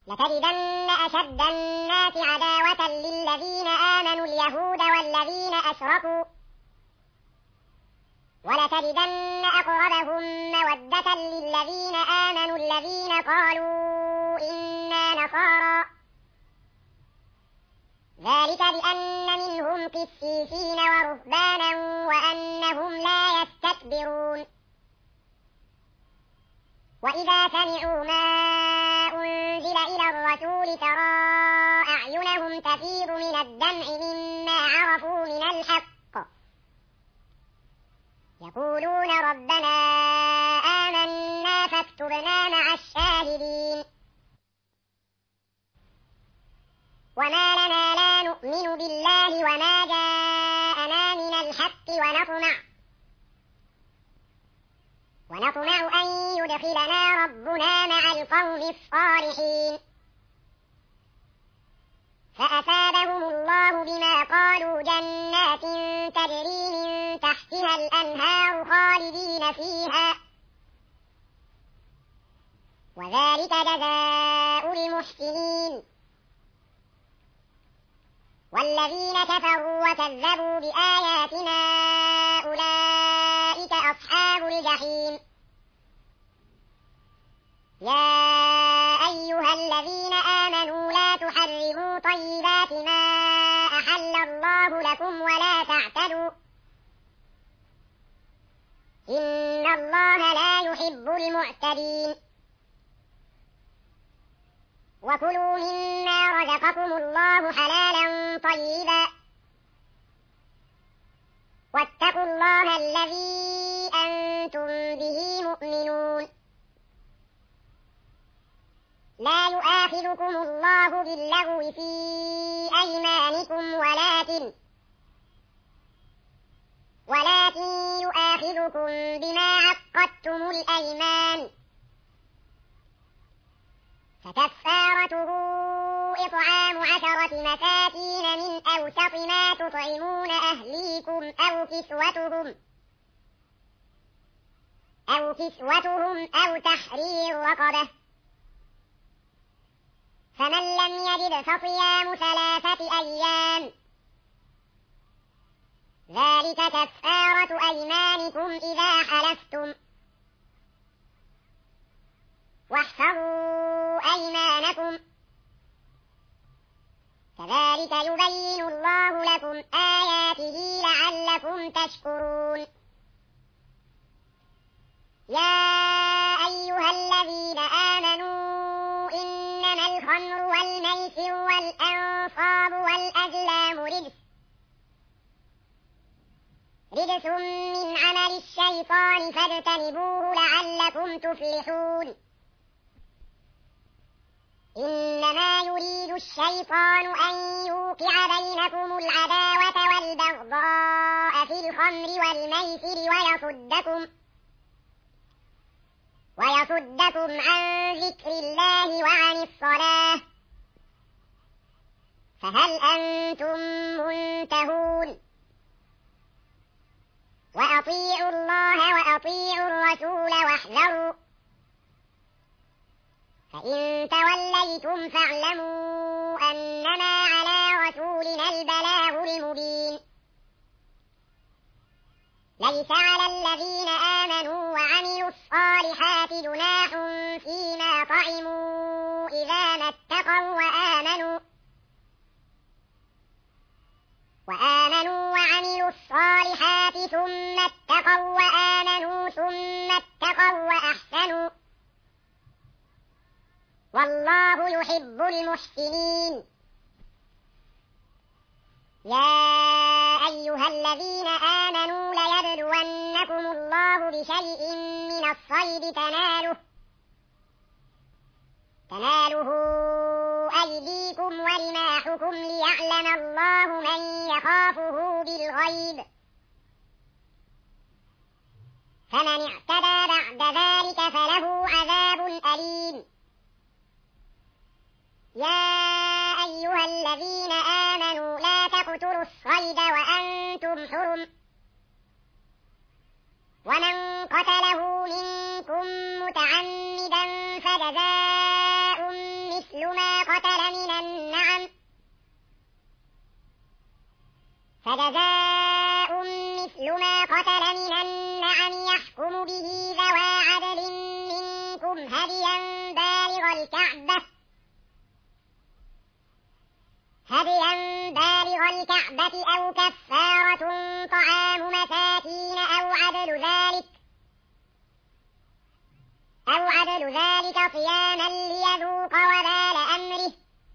لتجدن أشد الناس عداوة للذين آمنوا اليهود والذين أشركوا ولتجدن أقربهم مودة للذين آمنوا الذين قالوا إنا نصارى ذلك بأن منهم قسيسين ورهبانا وأنهم لا يستكبرون وإذا سمعوا ما أنزل إلى الرسول ترى أعينهم تفيض من الدمع مما عرفوا من الحق يقولون ربنا آمنا فاكتبنا مع الشاهدين وما لنا لا نؤمن بالله وما جاءنا من الحق ونطمع أن يدخلنا ربنا مع القوم الصالحين فأثابهم الله بما قالوا جنات تجري من تحتها الأنهار خالدين فيها وذلك جزاء المحسنين والذين كفروا وكذبوا بآياتنا أولئك أصحاب الجحيم يا أيها الذين آمنوا لا تحرموا طيبات ما أحل الله لكم ولا تعتدوا إن الله لا يحب المعتدين وكلوا مما رزقكم الله حلالا طيبا واتقوا الله الذي أنتم به مؤمنون لا يؤاخذكم الله باللغو في أيمانكم ولكن يؤاخذكم بما عقدتم الأيمان فكفارته إطعام 10 مساكين من أوسط ما تطعمون أهليكم أو كسوتهم أو تحرير رقبة فمن لم يجد فصيام 3 أيام ذلك كفارة أيمانكم إذا حلفتم واحفظوا أيمانكم كذلك يبين الله لكم آياته لعلكم تشكرون يا أيها الذين آمنوا إنما الخمر والميسر والأنصاب والأزلام رجس من عمل الشيطان فاجتنبوه لعلكم تفلحون إنما يريد الشيطان أن يوقع بينكم العداوة والبغضاء في الخمر والميسر ويصدكم عن ذكر الله وعن الصلاة فهل أنتم منتهون وأطيعوا الله وأطيعوا الرسول واحذروا فإن توليتم فاعلموا أنما على رسولنا البلاغ المبين ليس على الذين آمنوا وعملوا الصالحات جناح فيما طعموا إذا ما اتقوا وآمنوا وعملوا الصالحات ثم اتقوا وآمنوا ثم اتقوا وأحسنوا والله يحب المحسنين يا أيها الذين آمنوا ليبلونكم الله بشيء من الصيد تناله أيديكم ورماحكم ليعلم الله من يخافه بالغيب فمن اعتدى بعد ذلك فله عذاب أليم يا أيها الذين آمنوا لا تقتلوا الصيد وأنتم حرم ومن قتله منكم متعمدا فجزاء مثل ما فجزاء مثل ما قتل من النعم يحكم به ذوى عدل منكم هديا بالغ الكعبة أو كفارة طعام مساكين أو عدل ذلك صياما ليذوق وبال أمره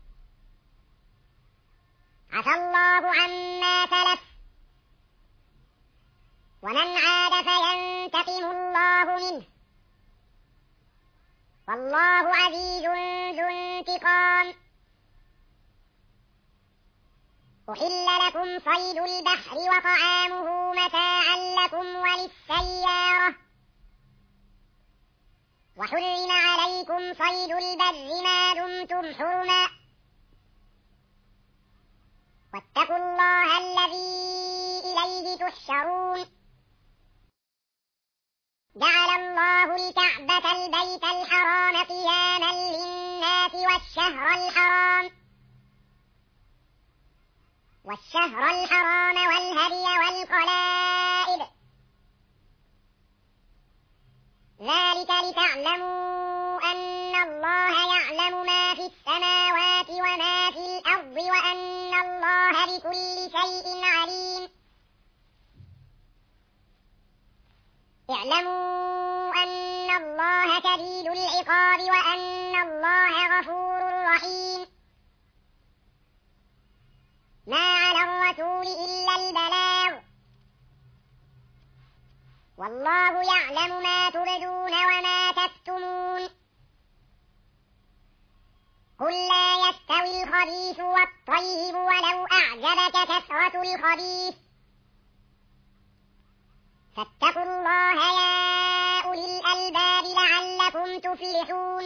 عفى الله عما سلف ومن عاد فينتقم الله منه والله عزيز ذو انتقام. أحل لكم صيد البحر وطعامه متاعا لكم وللسيارة وحرم عليكم صيد البر ما دمتم حرما واتقوا الله الذي إليه تحشرون. جعل الله الكعبة البيت الحرام قياما للناس والشهر الحرام والهدي والقلائد ذلك لتعلموا أن الله يعلم ما في السماوات وما في الأرض وأن الله بكل شيء عليم. اعلموا أن الله شديد العقاب وأن الله غفور رحيم. ما على الرسول إلا البلاغ والله يعلم ما تبدون وما تكتمون. قل لا يستوي الخبيث والطيب ولو أعجبك كثرة الخبيث فاتقوا الله يا أولي الألباب لعلكم تفلحون.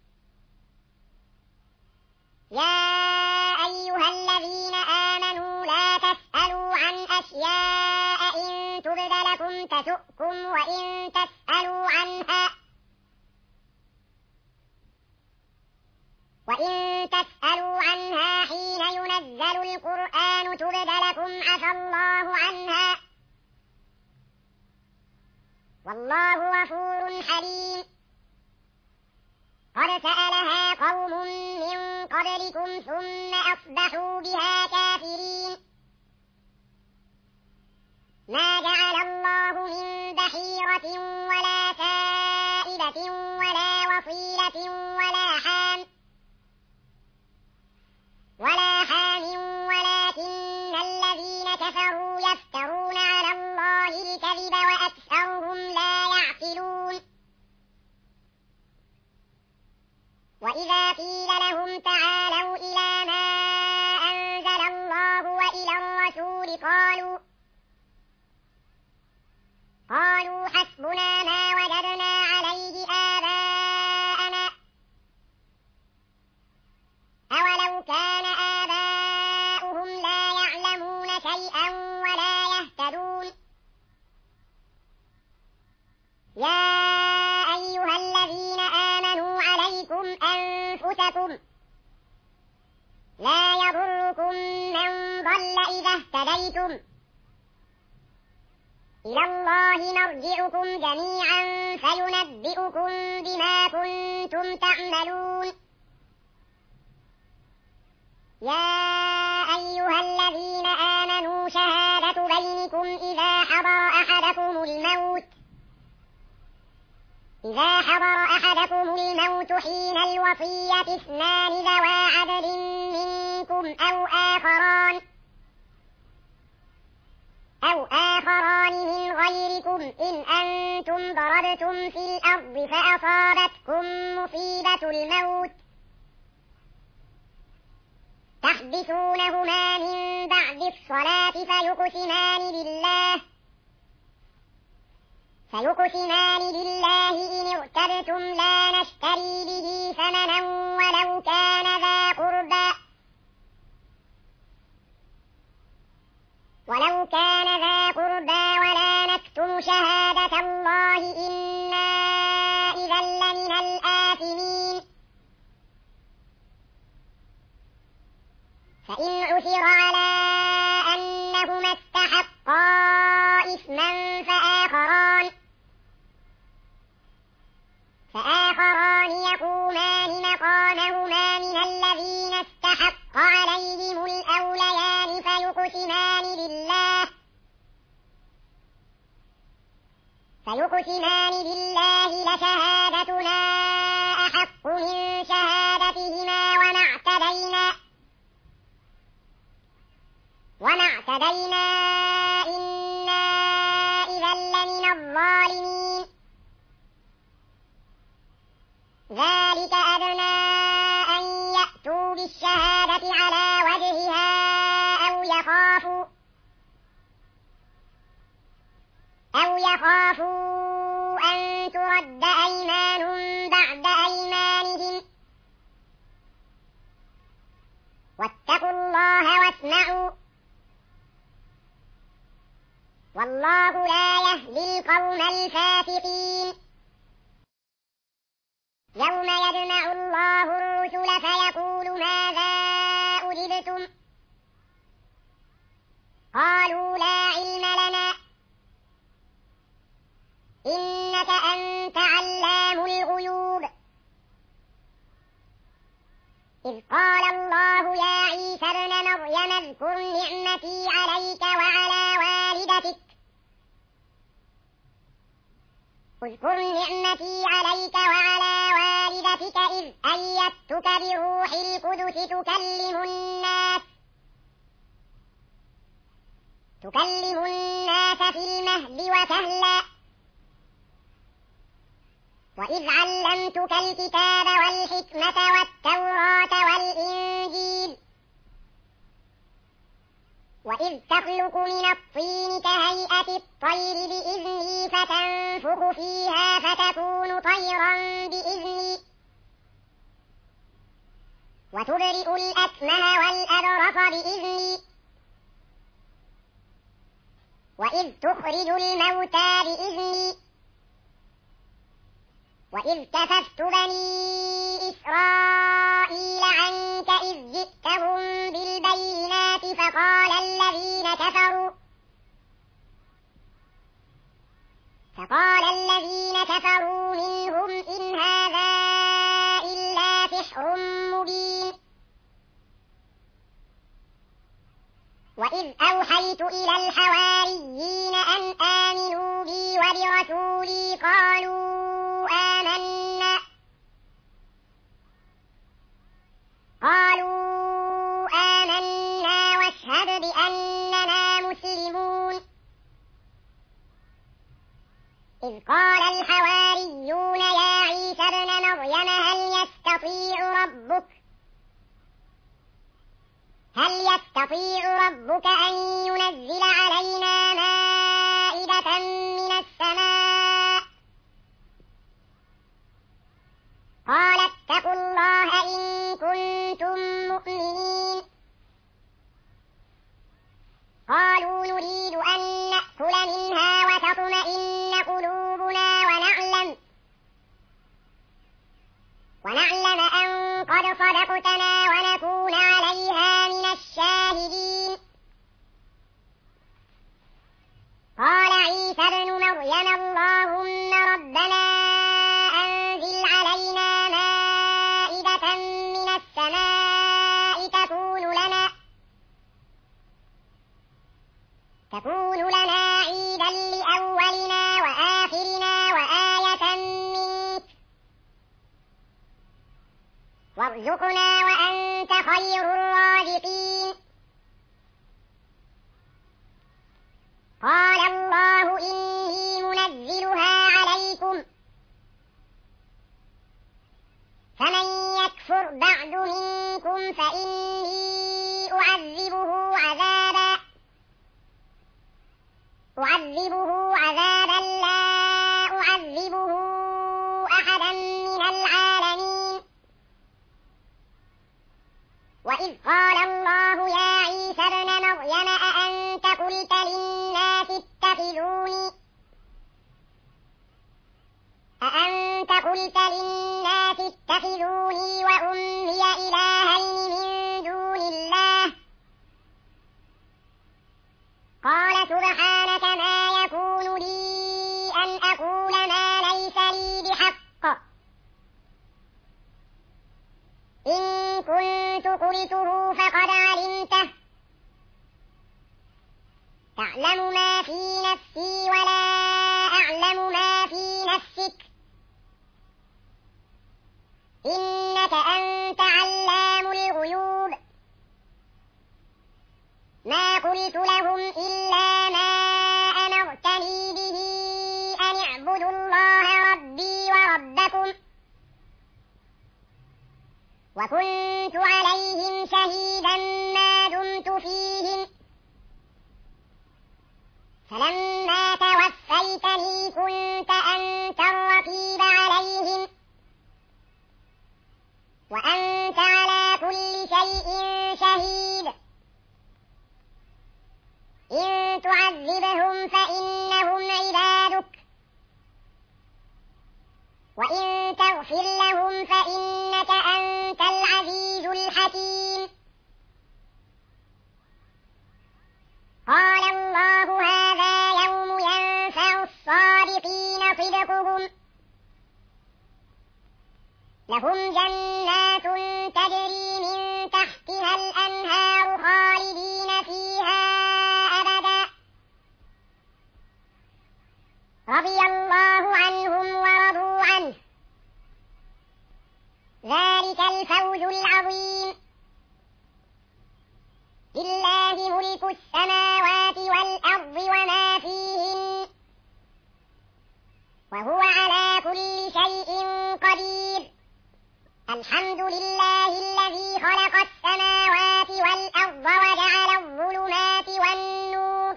يا أيها الذين آمنوا لا تسألوا عن أشياء إن تبد لكم تسؤكم وإن تسألوا عنها حين ينزل القرآن تبد لكم عفى الله عنها والله غفور حليم. قد سألها قوم من قبلكم ثم أصبحوا بها كافرين. ما جعل الله من بحيرة ولا سائبة ولا وصيلة ولا حام ولكن الذين كفروا يفترون على الله الكذب وأكثرهم لا يعقلون. وإذا قيل لهم تعالوا إلى ما أنزل الله وإلى الرسول قالوا حسبنا ما وجدنا عليه آباءنا أولو كان آباؤهم لا يعلمون شيئا ولا يهتدون. يا أيها الذين آمنوا عليكم أنفسكم لا يضركم من ضل إذا اهتديتم إلى الله مرجعكم جميعا فينبئكم بما كنتم تعملون. يا أيها الذين آمنوا شهادة بينكم إذا حضر أحدكم الموت حين الوصية اثنان ذوى عدل منكم أو آخران من غيركم إن أنتم ضربتم في الأرض فأصابتكم مصيبة الموت تحبسونهما من بعد الصلاة فيقسمان بالله إن ارتبتم لا نشتري به ثمنا ولو كان ذا قربى ولا نكتم شهادة الله إنا إذا لمن الآثمين. فإن عثر على أنهما إثما فآخران يقومان مقامهما من الذين استحق عليهم الأوليان فيقسمان بالله لشهادتنا أحق من شهادتهما وما اعتدينا إنا إذا لمن الظالمين. ذلك أدنى أن يأتوا بالشهادة على وجهها أو يخافوا أن ترد أيمان بعد أيمانهم. واتقوا الله واسمعوا والله لا يهدي القوم الفاسقين. يوم يجمع الله الرسل فيقول ماذا أجبتم قالوا لا علم لنا إنك أنت علام الغيوب. إذ قال الله يا عيسى ابن مريم اذكر نعمتي عليك وعلى والدتك إذ أيدتك بروح القدس تكلم الناس في المهد وكهلا وإذ علمتك الكتاب والحكمة والتوراة والإنجيل وإذ تخلق من الطين كهيئة الطير بإذني فتنفخ فيها فتكون طيرا بإذني وتبرئ الأكمه والأبرص بإذني وإذ تخرج الموتى بإذني وإذ كففت بني إسرائيل عنك إذ جئتهم بالبينات فقال الذين كفروا منهم إن هذا إلا سحر مبين. وإذ أوحيت إلى الحواريين أن آمنوا بي وبرسولي قالوا آمنا واشهد بأننا مسلمون. إذ قال الحواريون يا عيسى ابن مريم هل يستطيع ربك أن ينزل علينا مائدة من السماء قال اتقوا الله إن كنتم مؤمنين. قالوا نريد أن نأكل منها وتطمئن قلوبنا ونعلم أن قد صدقتنا ونكون عليها من الشاهدين. قال عيسى ابن مريم اللهم ربنا أنزل علينا مائدة من السماء تكون لنا عيدا لأولنا وآخرنا وآية منك وارزقنا وأنت خير الرازقين. قال الله إني منزلها عليكم فمن يكفر بعد منكم فإني أعذبه عذابا لا أعذبه أحدا من العالمين. وإذ قال الله يا عيسى ابن مريم أأنت قلت للناس اتخذوني وأمي إلهين من دون الله قال سبحانك ما يكون كنت قلته فقد علمته تعلم ما في نفسي ولا أعلم ما في نفسك إنك أنت علام الغيوب ما قلت لهم إلا ما أمرتني به أن اعبدوا الله ربي وربكم وكنت عليهم شهيدا ما دمت فيهم فلما توفيتني كنت أنت الرقيب عليهم وأنت على كل شيء شهيد إن تعذبهم فإنهم عبادك وإن تغفر لهم فإنك أنت العزيز الحكيم قال الله هذا يوم ينفع الصادقين صدقهم لهم جنات تجري من تحتها الأنهار خالدين فيها أبدا رضي الله عنهم ورضوا عنه ذلك الفوز العظيم لله ملك السماوات والأرض وما فيهن وهو على كل شيء قدير الحمد لله الذي خلق السماوات والأرض وجعل الظلمات والنور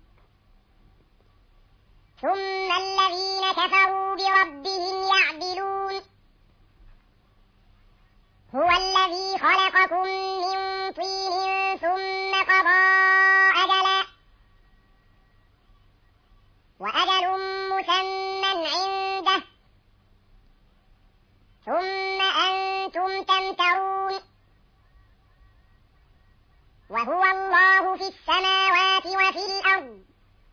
ثم الذين كفروا بربهم يعدلون هو الذي خلقكم من طين ثم قضى أجلا وأجل مسمى عنده ثم أنتم تمترون وهو الله في السماوات وفي الأرض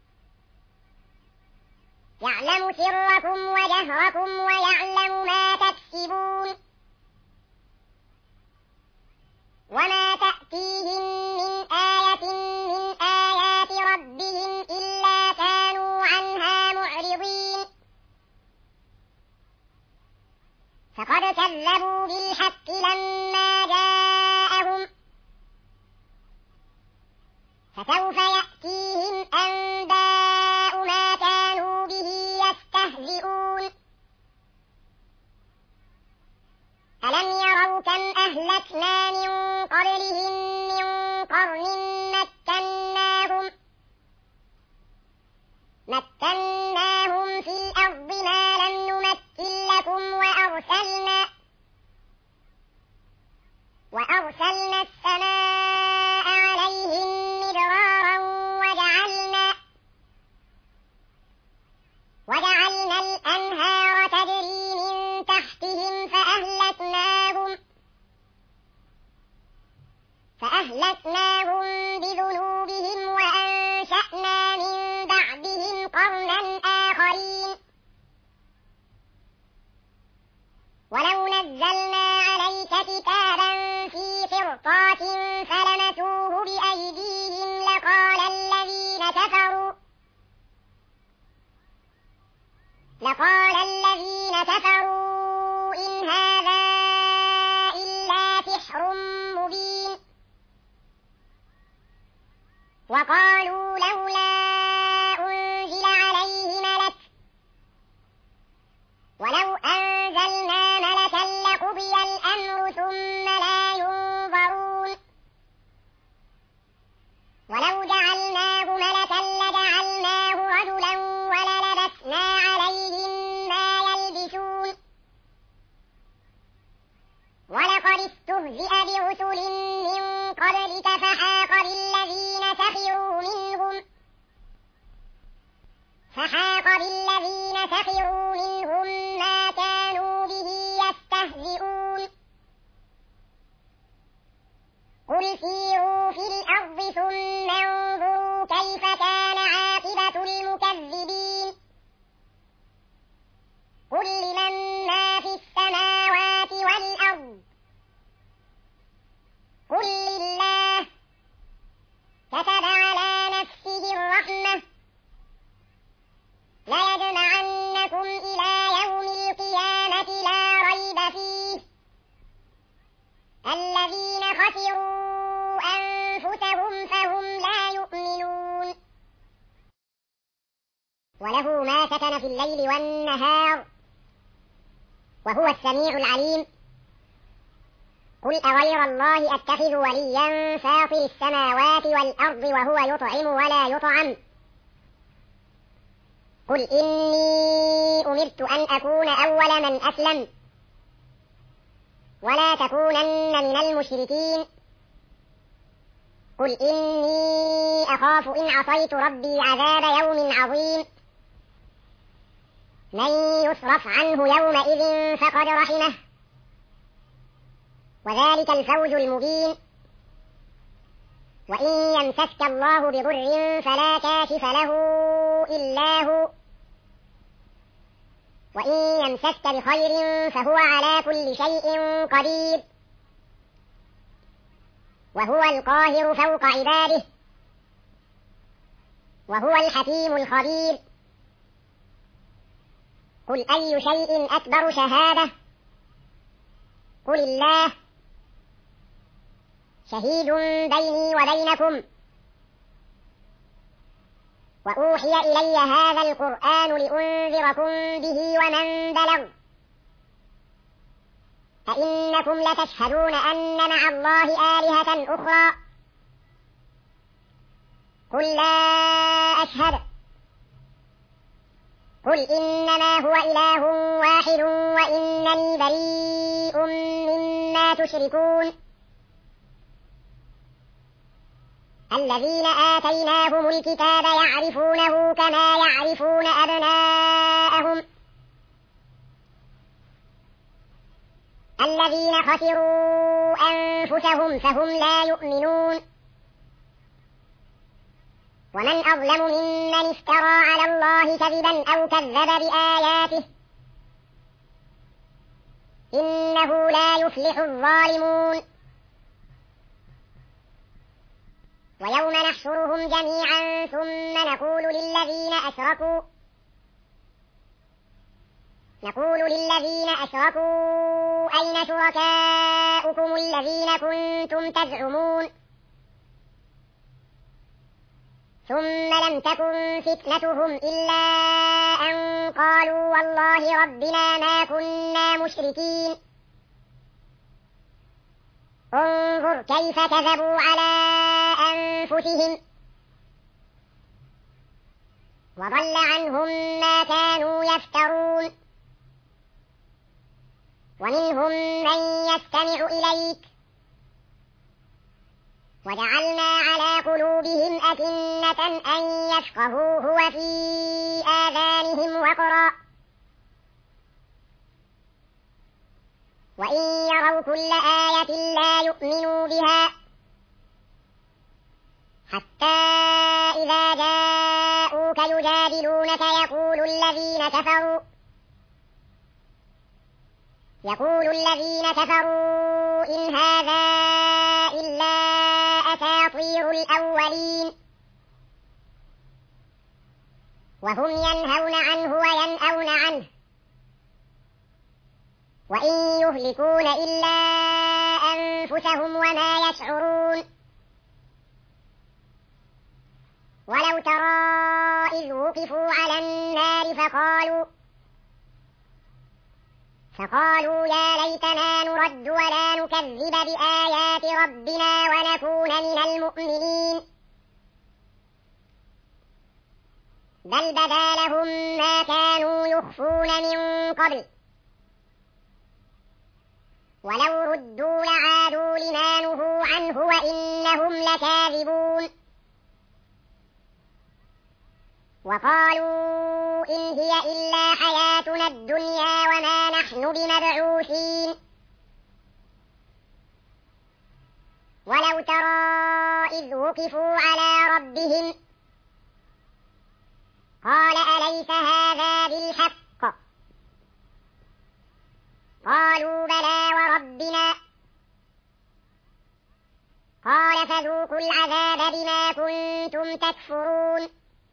يعلم سركم وجهركم ويعلم ما تكسبون وما تأتيهم من آية من آيات ربهم إلا كانوا عنها معرضين فقد كذبوا بالحق لما جاءهم فسوف يأتيهم أنباء ما كانوا به يستهزئون ألم يروا كم أهلكنا من قبلهم من قرن مكناهم في الأرض ما لم نمكن لكم وأرسلنا السماء عليهم مدرارا وجعلنا الأنهار تجري من تحتهم فأهلكناهم بذنوبهم وأنشأنا من بعدهم قرنا آخرين ولو نزلنا عليك كتابا في قرطاس فلمسوه بأيديهم لقال الذين كفروا إن هذا إلا سحر مبين وقالوا لولا أنزل عليه ملك ولو أنزلنا ملكا لقضي الأمر ثم لا ينظرون ولو جعلناه ملكا لجعلناه رجلا وللبسنا عليهم ما يلبسون ولقد استهزئ برسل من قبلك فحاق بالذين سخروا منهم ما كانوا به يستهزئون قل سيروا في الأرض ثم انظروا كيف كان عاقبة المكذبين قل لمن ما في السماوات والأرض خسروا أنفسهم فهم لا يؤمنون وله ما سكن في الليل والنهار وهو السميع العليم قل أغير الله أتخذ وليا فاطر السماوات والأرض وهو يطعم ولا يطعم قل إني أمرت أن أكون أول من أسلم ولا تكونن من المشركين قل إني أخاف إن عصيت ربي عذاب يوم عظيم من يصرف عنه يومئذ فقد رحمه وذلك الفوز المبين وإن يمسسك الله بضر فلا كاشف له إلا هو وإن يمسسك بخير فهو على كل شيء قدير وهو القاهر فوق عباده وهو الحكيم الخبير قل أي شيء أكبر شهادة قل الله شهيد بيني وبينكم وأوحي إلي هذا القرآن لأنذركم به ومن بلغ أئنكم لتشهدون أن مع الله آلهة أخرى قل لا أشهد قل إنما هو إله واحد وإنني بريء مما تشركون الذين آتيناهم الكتاب يعرفونه كما يعرفون أبناءهم الذين خسروا أنفسهم فهم لا يؤمنون ومن أظلم ممن افترى على الله كذبا أو كذب بآياته إنه لا يفلح الظالمون ويوم نحشرهم جميعا ثم نقول للذين أشركوا أين شركاؤكم الذين كنتم تزعمون ثم لم تكن فتنتهم إلا أن قالوا والله ربنا ما كنا مشركين انظر كيف كذبوا على أنفسهم وضل عنهم ما كانوا يفترون ومنهم من يستمع إليك وجعلنا على قلوبهم أكنة أن يفقهوه وفي آذانهم وقرا وإن يروا كل آية لا يؤمنوا بها حتى إذا جاءوك يجادلونك يقول الذين كفروا إن هذا إلا أساطير الأولين وهم ينهون عنه وينأون عنه وإن يهلكون إلا أنفسهم وما يشعرون ولو ترى إذ وقفوا على النار فقالوا يا ليتنا نرد ولا نكذب بآيات ربنا ونكون من المؤمنين بل بدا لهم ما كانوا يخفون من قبل ولو ردوا لعادوا لما نهوا عنه وإنهم لكاذبون وقالوا إن هي إلا حياتنا الدنيا وما نحن بمبعوثين ولو ترى إذ وقفوا على ربهم قال أليس هذا بالحق قالوا بلى وربنا قال فذوقوا العذاب بما كنتم تكفرون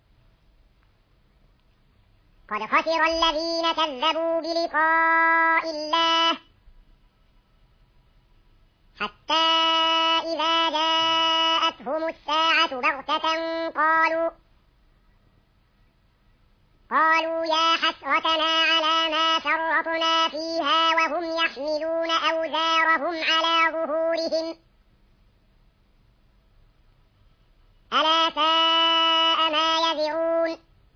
قد خسر الذين كذبوا بلقاء الله حتى بغتة قالوا يا حسرتنا على ما فرطنا فيها وهم يحملون أوزارهم على ظهورهم ألا ساء ما يزرون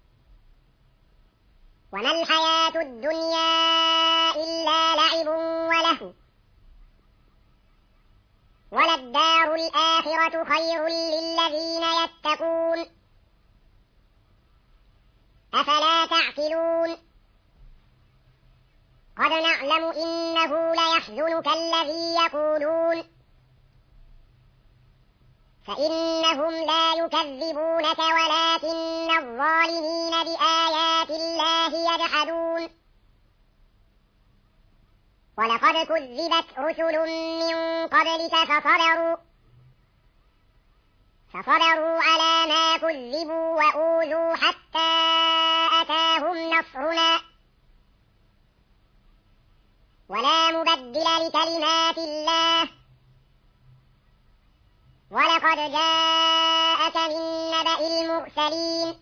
وما الحياة الدنيا إلا لعب ولهو وللدار الآخرة خير للذين يتقون أفلا تعقلون قد نعلم إنه ليحزنك الذي يقولون فإنهم لا يكذبونك ولكن الظالمين بآيات الله يجحدون ولقد كذبت رسل من قبلك فصبروا على ما كذبوا وأوذوا حتى أتاهم نصرنا ولا مبدل لكلمات الله ولقد جاءك من نبأ المرسلين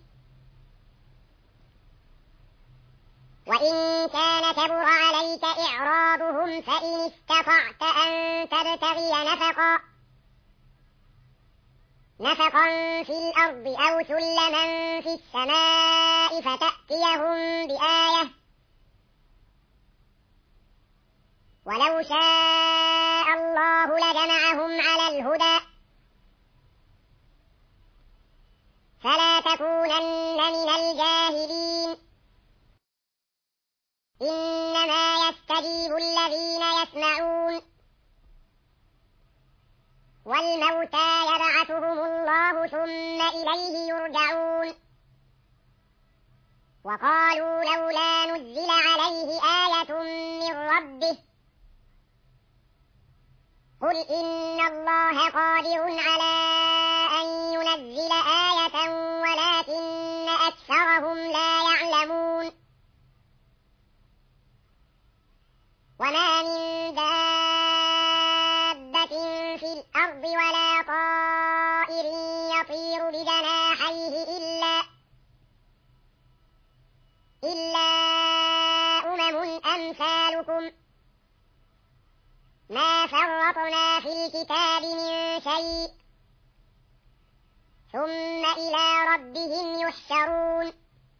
وإن كان كبر عليك إعراضهم فإن استطعت أن تبتغي نفقا في الأرض أو سلما في السماء فتأتيهم بآية ولو شاء الله لجمعهم على الهدى فلا تكونن من الجاهلين إنما يستجيب الذين يسمعون والموتى يبعثهم الله ثم إليه يرجعون وقالوا لولا نزل عليه آية من ربه قل إن الله قادر على أن ينزل آية ولكن أكثرهم لا يعلمون وما من دابة في الأرض ولا طائر يطير بجناحيه إلا أمم أمثالكم ما فرطنا في الكتاب من شيء ثم إلى ربهم يحشرون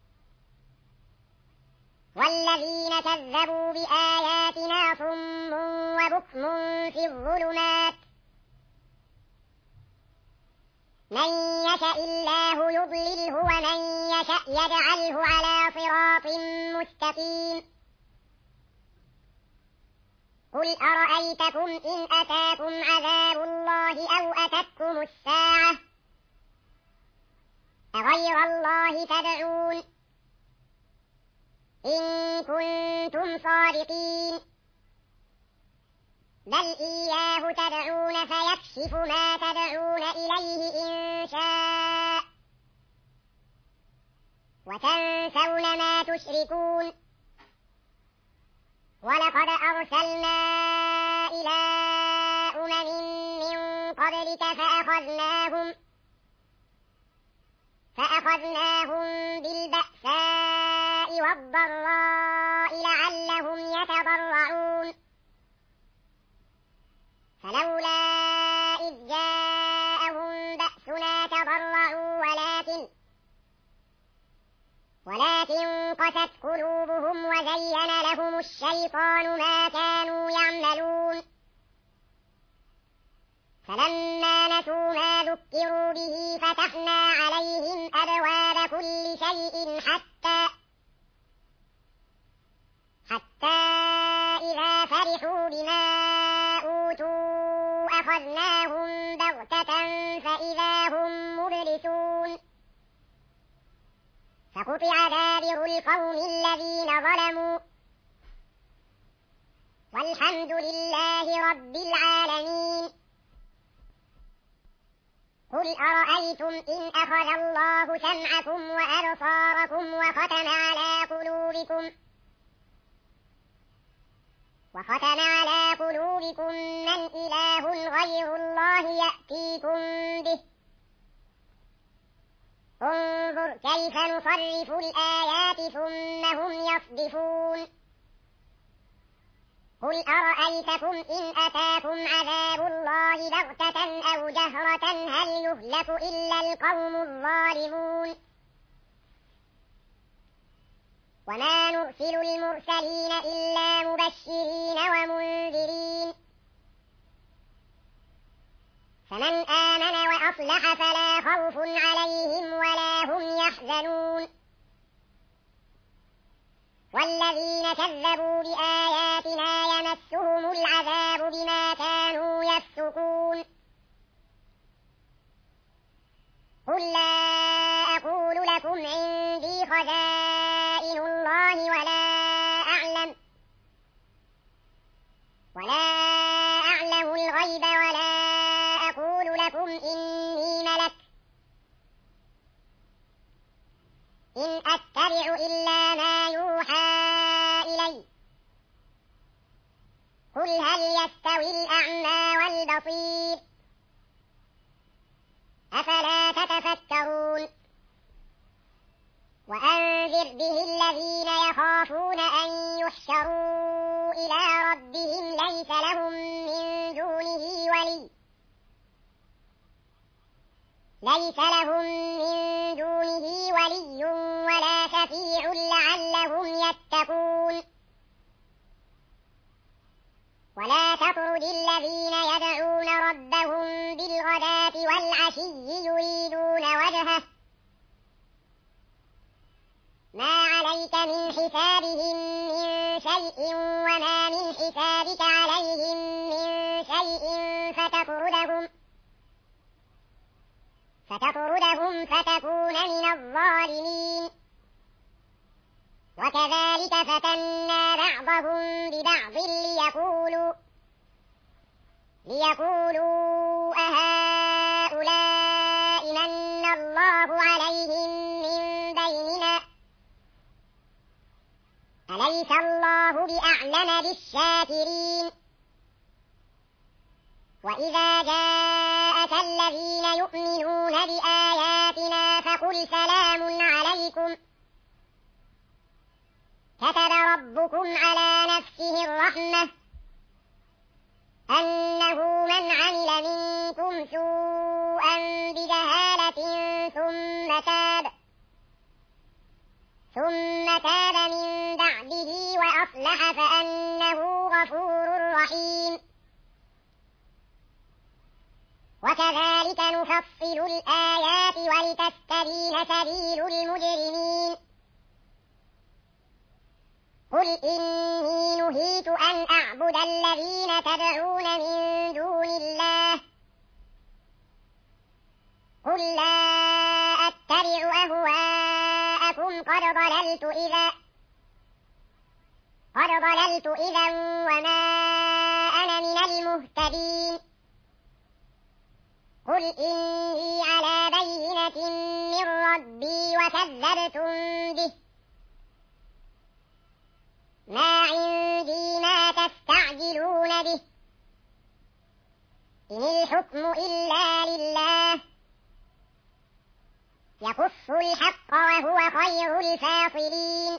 والذين كذبوا بآياتنا صم وبكم في الظلمات من يشاء الله يضلله ومن يشاء يجعله على صراط مستقيم قل أرأيتكم إن أتاكم عذاب الله أو أتتكم الساعة أغير الله تدعون إن كنتم صادقين بل إياه تدعون فيكشف ما تدعون إليه إن شاء وتنسون ما تشركون ولقد أرسلنا إلى أمم من قبلك فأخذناهم بالبأساء والضراء لعلهم يتضرعون فلولا إذ جاءهم بأسنا تضرعوا ولكن قست قلوبهم وزين لهم الشيطان ما كانوا يعملون فلما نسوا ما ذكروا به فتحنا عليهم أبواب كل شيء حتى إذا فرحوا بما أوتوا أخذناهم بغتة فإذا هم مبلسون فقطع دابر القوم الذين ظلموا والحمد لله رب العالمين قل أرأيتم إن أخذ الله سمعكم وأبصاركم وختم على قلوبكم من إله غير الله يأتيكم به انظر كيف نصرف الآيات ثم هم يصدفون قل أرأيتكم إن أتاكم عذاب الله بغتة أو جهرة هل يهلك إلا القوم الظالمون وما نرسل المرسلين إلا مبشرين ومنذرين فمن آمن وأصلح فلا خوف عليهم ولا هم يحزنون والذين كذبوا بآياتنا يمسهم العذاب بما كانوا يفسقون قل لا أقول لكم عندي خزائن الله ولا أعلم الغيب ولا أقول لكم إني ملك إن أتبع إلا ما يوحى إلي قل هل يستوي الأعمى والبصير أفلا تتفكرون وأنذر به الذين يخافون أن يحشروا إلى ربهم ليس لهم من دونه ولي ولا شفيع لعلهم يتقون ولا تطرد الذين يدعون ربهم بالغداة والعشي يريدون وجهه ما عليك من حسابهم من شيء وما من حسابك عليهم من شيء فتطردهم فتكون من الظالمين وكذلك فتنا بعضهم ببعض ليقولوا أهؤلاء من الله عليهم من بيننا أليس الله بأعلم بالشاكرين وإذا جاءك الذين يؤمنون بآياتنا فقل سلام عليكم كتب ربكم على نفسه الرحمة أنه من عمل منكم سوءا بجهالة ثم تاب من بعده وأصلح فأنه غفور رحيم وكذلك نفصل الآيات ولتستبين سبيل المجرمين قل إني نهيت أن أعبد الذين تدعون من دون الله قل لا أتبع أهواءكم قد ضللت إذا وما أنا من المهتدين قل إني على بينة من ربي وكذبتم به ما عندي ما تستعجلون به إن الحكم إلا لله يقص الحق وهو خير الفاصلين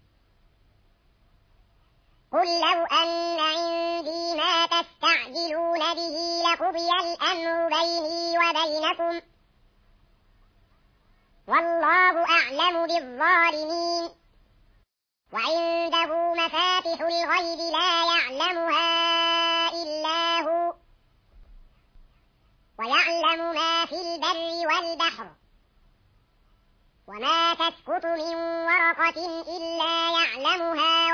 قل لو أن عندي ما تستعجلون به لقضي الأمر بيني وبينكم والله أعلم بالظالمين وعنده مفاتح الغيب لا يعلمها إلا هو ويعلم ما في البر والبحر وما تسقط من ورقة إلا يعلمها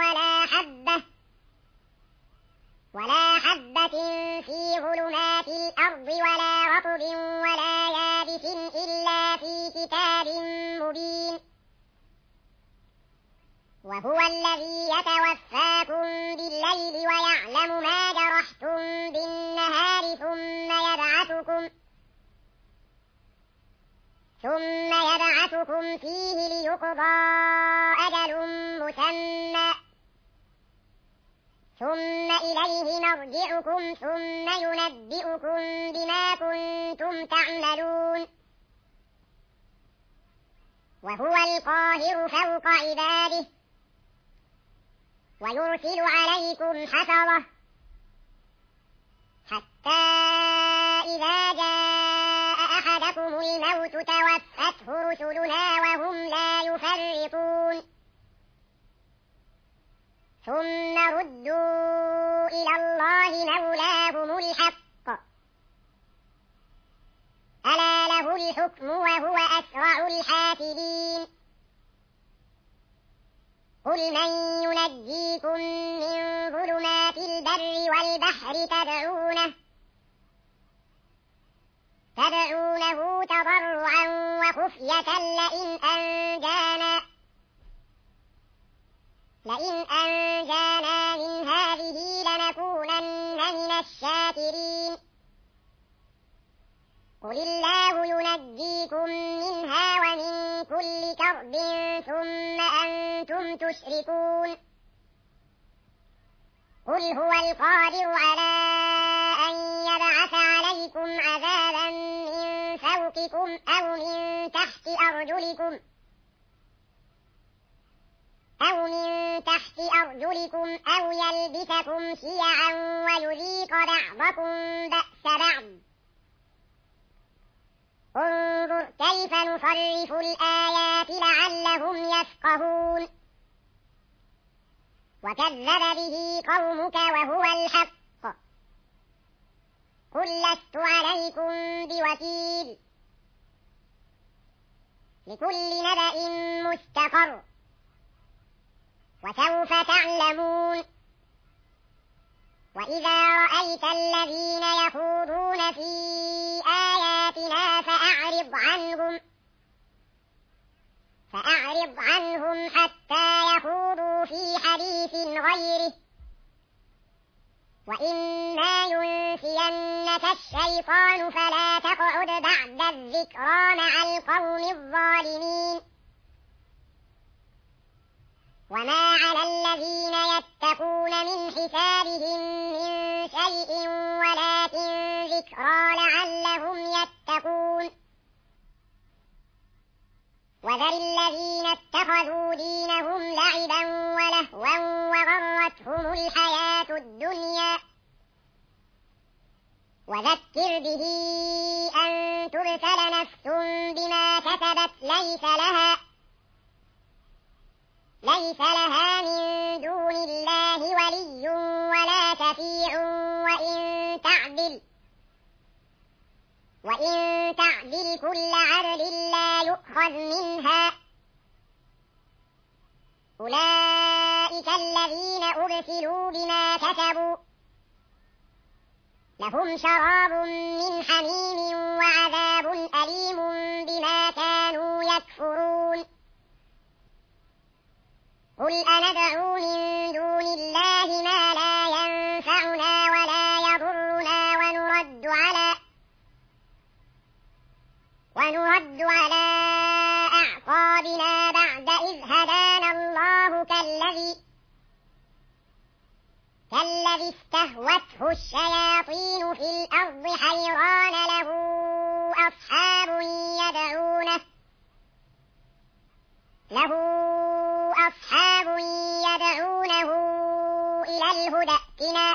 ولا حبة في ظلمات الأرض ولا رطب ولا يابس إلا في كتاب مبين وهو الذي يتوفاكم بالليل ويعلم ما جرحتم بالنهار ثم يبعثكم فيه ليقضى أجل مسمى ثم إليه مرجعكم ثم ينبئكم بما كنتم تعملون وهو القاهر فوق عباده ويرسل عليكم حفظة حتى إذا جاء أحدكم الموت توفته رسلنا وهم لا يفرطون ثم ردوا إلى الله مولاهم الحق ألا له الحكم وهو أسرع الحاسبين قل من ينجيكم من ظلمات البر والبحر تدعونه تضرعا وخفية لئن أنجانا من هذه لنكونن من الشاكرين قل الله ينجيكم منها ومن كل كرب ثم أنتم تشركون قل هو القادر على أن يبعث عليكم عذابا من فوقكم أو من تحت أرجلكم أو يلبسكم شيعا ويذيق بعضكم بأس بعض انظر كيف نصرف الآيات لعلهم يفقهون وكذب به قومك وهو الحق قل لست عليكم بوكيل لكل نبأ مستقر وسوف تعلمون وإذا رأيت الذين يخوضون في آياتنا فأعرض عنهم حتى يخوضوا في حديث غيره وإما ينسينك الشيطان فلا تقعد بعد الذكرى مع القوم الظالمين وما على الذين يتقون من حسابهم من شيء ولكن ذكرى لعلهم يتقون وذر الذين اتخذوا دينهم لعبا ولهوا وغرتهم الحياة الدنيا وذكر به أن تبتل نفس بما كسبت ليس لها من دون الله ولي ولا شفيع وإن تعدل كل عدل لا يؤخذ منها أولئك الذين أبسلوا بما كسبوا لهم شراب من حميم وعذاب أليم بما كانوا يكفرون قل أندعو من دون الله ما لا ينفعنا ولا يضرنا ونرد على أعقابنا بعد إذ هدانا الله كالذي استهوته الشياطين في الأرض حيران له أصحاب يدعونه إلى الهدى ائتنا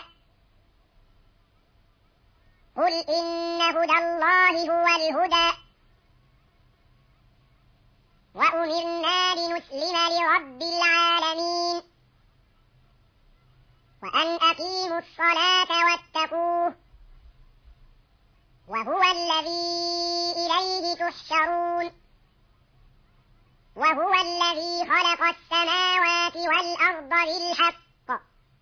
قل إن هدى الله هو الهدى وأمرنا لنسلم لرب العالمين وأن أقيموا الصلاة واتقوه وهو الذي إليه تحشرون وهو الذي خلق السماوات والأرض بالحق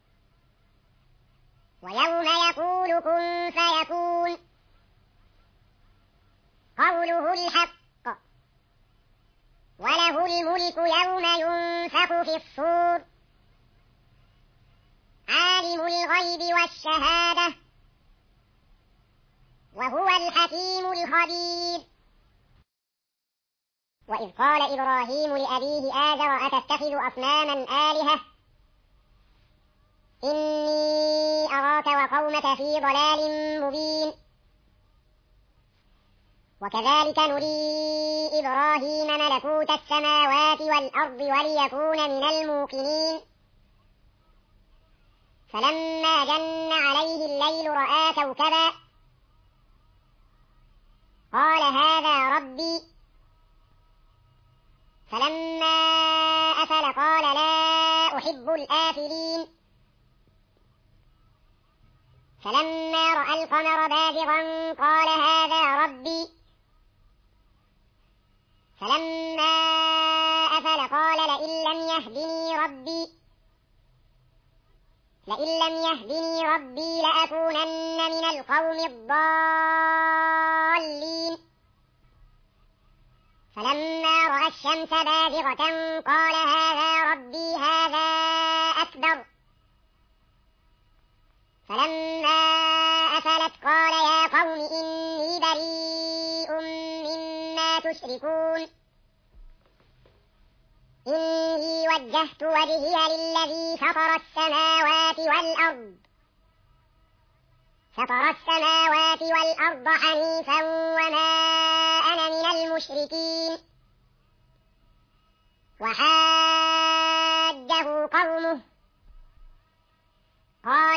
ويوم يقول كن فيكون قوله الحق وله الملك يوم ينفخ في الصور عالم الغيب والشهادة وهو الحكيم الخبير وإذ قال إبراهيم لأبيه آزر أتتخذ أصناما آلهة إني أراك وقومك في ضلال مبين وكذلك نري إبراهيم ملكوت السماوات والأرض وليكون من الموقنين فلما جن عليه الليل رأى كوكبا قال هذا ربي فلما أفل قال لا أحب الآفلين فلما رأى القمر بازغا قال هذا ربي فلما أفل قال لئن لم يهدني ربي لأكونن من القوم الضالين فلما رأى الشمس بازغة قال هذا ربي هذا أكبر فلما أفلت قال يا قوم إني بريء مما تشركون إني وجهت وجهي للذي فطر السماوات والأرض حنيفا وما أنا من المشركين وحاجه قومه قال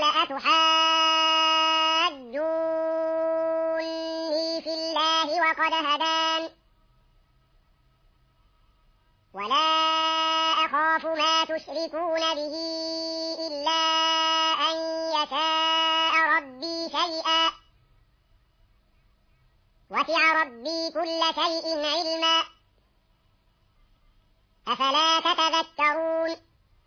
أتحاجوني في الله وقد هدان ولا أخاف ما تشركون به إلا أن يشاء ربي شيئا وسع ربي كل شيء علما أفلا تتذكرون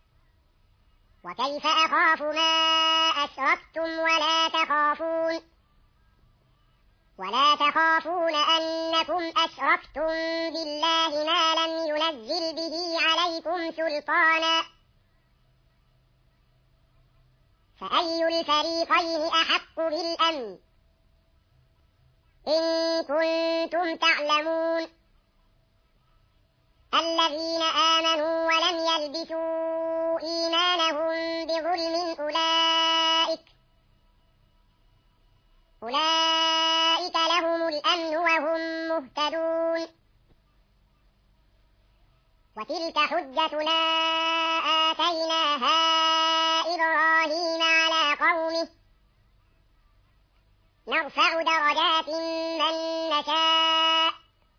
وكيف أخاف ما أشركتم ولا تخافون أنكم أشركتم بالله ما لم ينزل به عليكم سلطانا فأي الفريقين أحق بالأمن إن كنتم تعلمون الذين آمنوا ولم يلبسوا إيمانهم بظلم أولئك لهم الأمن وهم مهتدون وتلك حجتنا آتيناها إبراهيم على قومه نرفع درجات من نشاء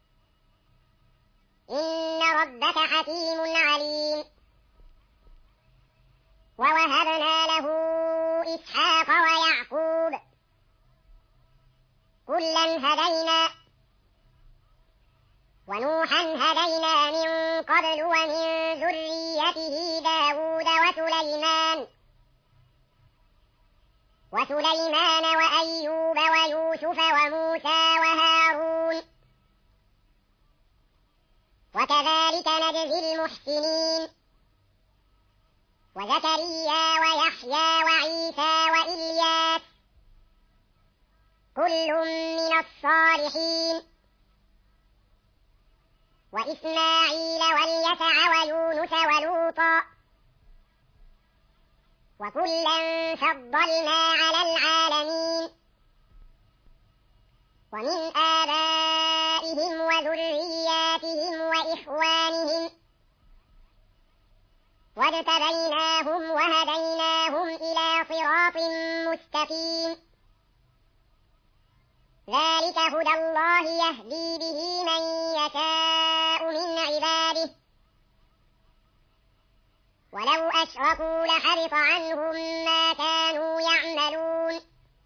إن ربك حكيم عليم ووهبنا له إسحاق ويعقوب كلا هدينا ونوحا هدينا من قبل ومن ذريته داود وسليمان وأيوب ويوسف وموسى وهارون وكذلك نجزي المحسنين وزكريا ويحيى وعيسى وإلياس كل من الصالحين وإسماعيل واليسع ويونس ولوطا وكلا فضلنا على العالمين ومن آبائهم وذرياتهم وإخوانهم واجتبيناهم وهديناهم إلى صراط مستقيم ذلك هدى الله يهدي به من يشاء من عباده ولو أشركوا لحبط عنهم ما كانوا يعملون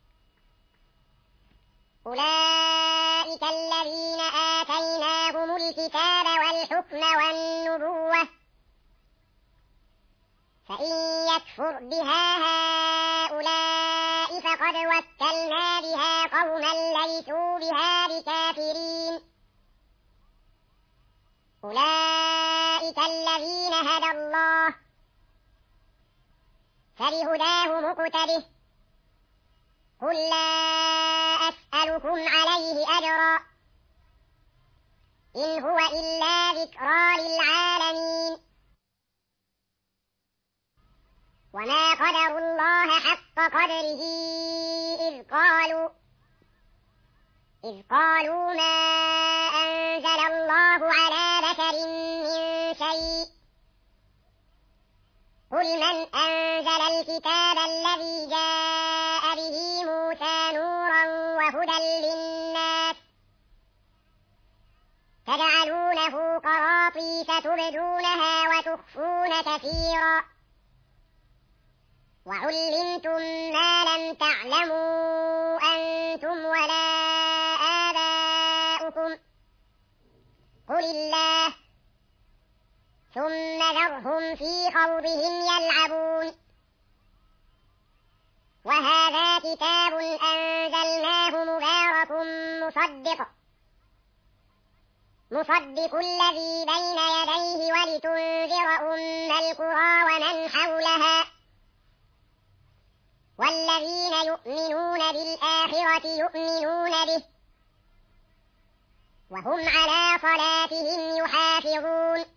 أولئك الذين آتيناهم الكتاب والحكم والنبوة فإن يكفر بها هؤلاء فقد وكلنا بها قوما ليسوا بها بكافرين أولئك الذين هدى الله فبهداه مقتده قل لا أسألكم عليه أجرا إن هو إلا ذكرى للعالمين وما قدروا الله حق قدره إذ قالوا ما أنزل الله على بشر من شيء قل من أنزل الكتاب الذي جاء به موسى نورا وهدى للناس تجعلونه قراطيس تبدونها وتخفون كثيرا وعلمتم ما لم تعلموا أنتم ولا آباؤكم قل الله ثم ذرهم في خوضهم يلعبون وهذا كتاب أنزلناه مبارك مصدق الذي بين يديه ولتنذر أم القرى ومن حولها والذين يؤمنون بالآخرة يؤمنون به وهم على صلاتهم يحافظون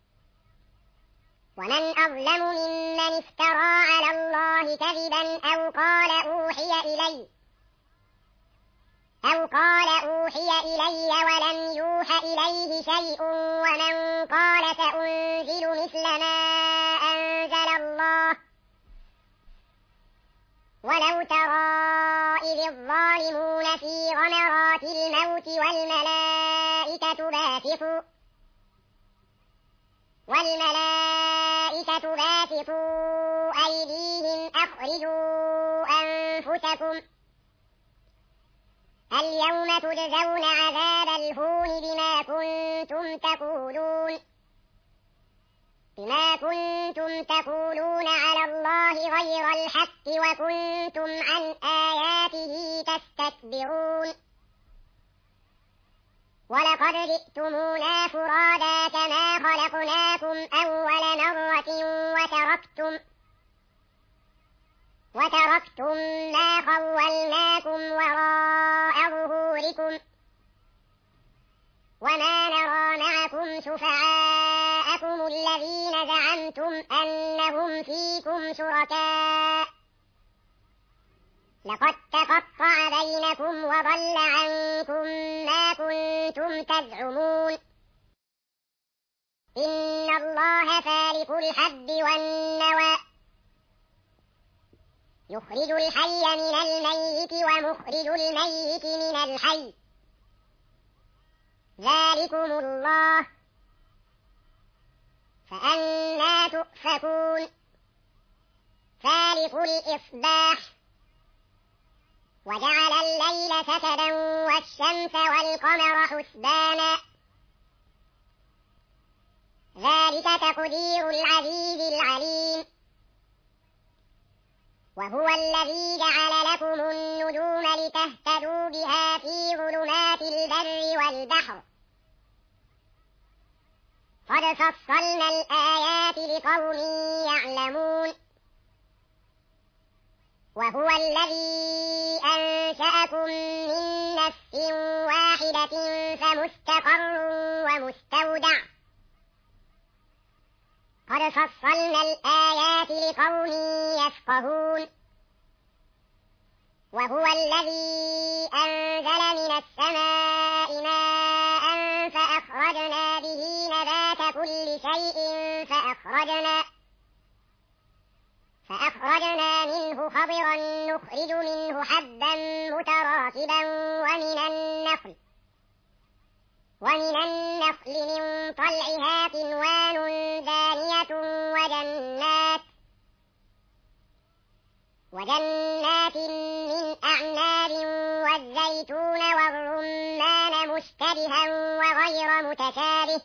ومن أظلم ممن افترى على الله كذبا أو قال أوحي إلي ولم يوح إليه شيء ومن قال سأنزل مثل ما أنزل الله ولو ترى إذ الظالمون في غمرات الموت والملائكة باسطوا أيديهم أخرجوا أنفسكم اليوم تجزون عذاب الهون بما كنتم تقولون على الله غير الحق وكنتم عن آياته تستكبرون ولقد جئتمونا فرادا كما خلقناكم أول مرة وتركتم ما خولناكم وراء ظهوركم وما نرى معكم شفعاءكم الذين زعمتم أنهم فيكم شركاء لقد تقطع بينكم وضل عنكم ما كنتم تزعمون إن الله فالق الحب والنوى يخرج الحي من الميت ومخرج الميت من الحي ذلكم الله فأنى تؤفكون فالق الإصباح وجعل الليل سكنا والشمس والقمر حسبانا ذلك تقدير العزيز العليم وهو الذي جعل لكم النجوم لتهتدوا بها في ظلمات البر والبحر قد فصلنا الآيات لقوم يعلمون وهو الذي أنشأكم من نفس واحدة فمستقر ومستودع قد فصلنا الآيات لقوم يفقهون وهو الذي أنزل من السماء ماء فأخرجنا به نبات كل شيء فأخرجنا منه خضرا نخرج منه حبا متراكبا ومن النخل من طلعها قنوان دانية وجنات من أعناب والزيتون والرمان مشتبها وغير متشابه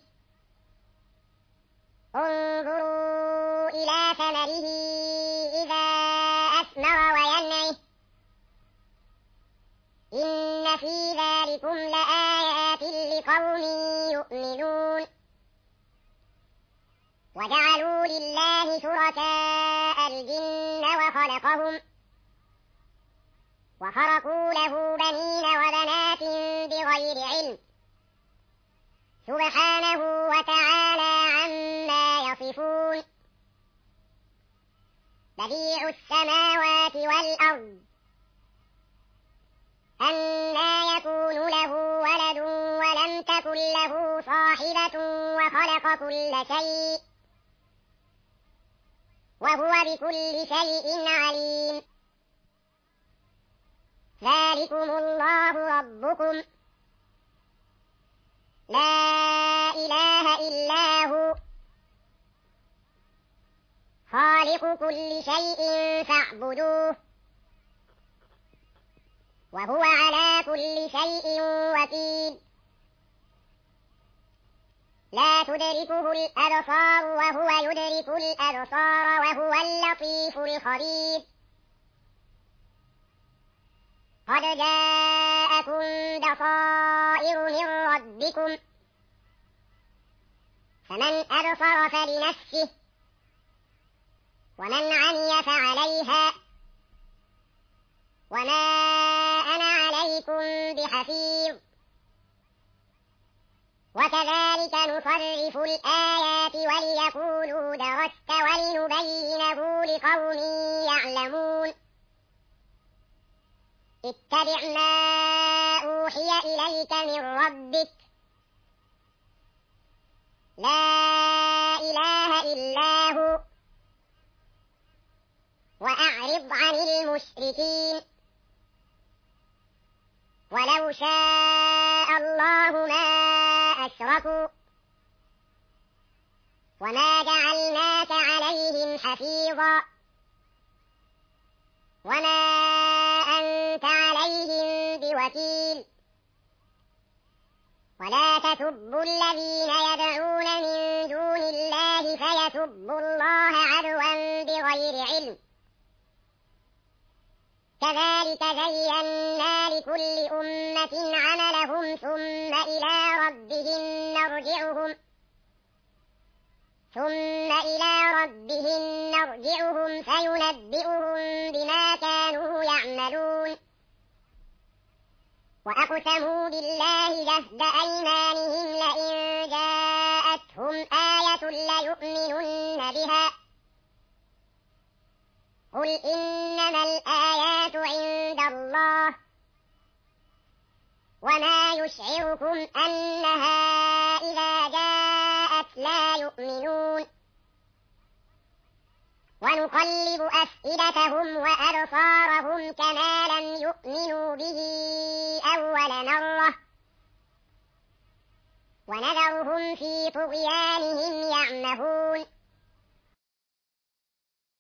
انظروا إلى ثمره إذا أثمر وينعه إن في ذلكم لآيات لقوم يؤمنون وجعلوا لله شركاء الجن وخرقوا له بنين وبنات بغير علم سبحانه وتعالى عما يصفون بديع السماوات والأرض أنى يكون له ولد ولم تكن له صاحبة وخلق كل شيء وهو بكل شيء عليم. ذلكم الله ربكم لا إله إلا هو خالق كل شيء فاعبدوه وهو على كل شيء وكيل. لا تدركه الأبصار وهو يدرك الأبصار وهو اللطيف الخبير. قد جاءكم بصائر من ربكم فمن أبصر فلنفسه ومن عمي فعليها وما أنا عليكم بحفيظ. وكذلك نصرف الآيات وليقولوا درست ولنبينه لقوم يعلمون. اتبع ما أوحي إليك من ربك لا إله إلا هو وأعرض عن المشركين. ولو شاء الله ما أشركوا وما جعلناك عليهم حفيظا وما أنت عليهم بوكيل. ولا تسبوا الذين يدعون من دون الله فيسبوا الله عدوا بغير علم. كذلك زينا لكل أمة عملهم ثم إلى ربهم نرجعهم فينبئهم بما كانوا يعملون. وأقسموا بالله جهد أيمانهم لئن جاءتهم آية ليؤمنن بها قل إنما الآيات عند الله وما يشعركم أنها إذا جاءت لا يؤمنون. ونقلب أفئدتهم وأبصارهم كما لم يؤمنوا به أول مرة ونذرهم في طغيانهم يعمهون.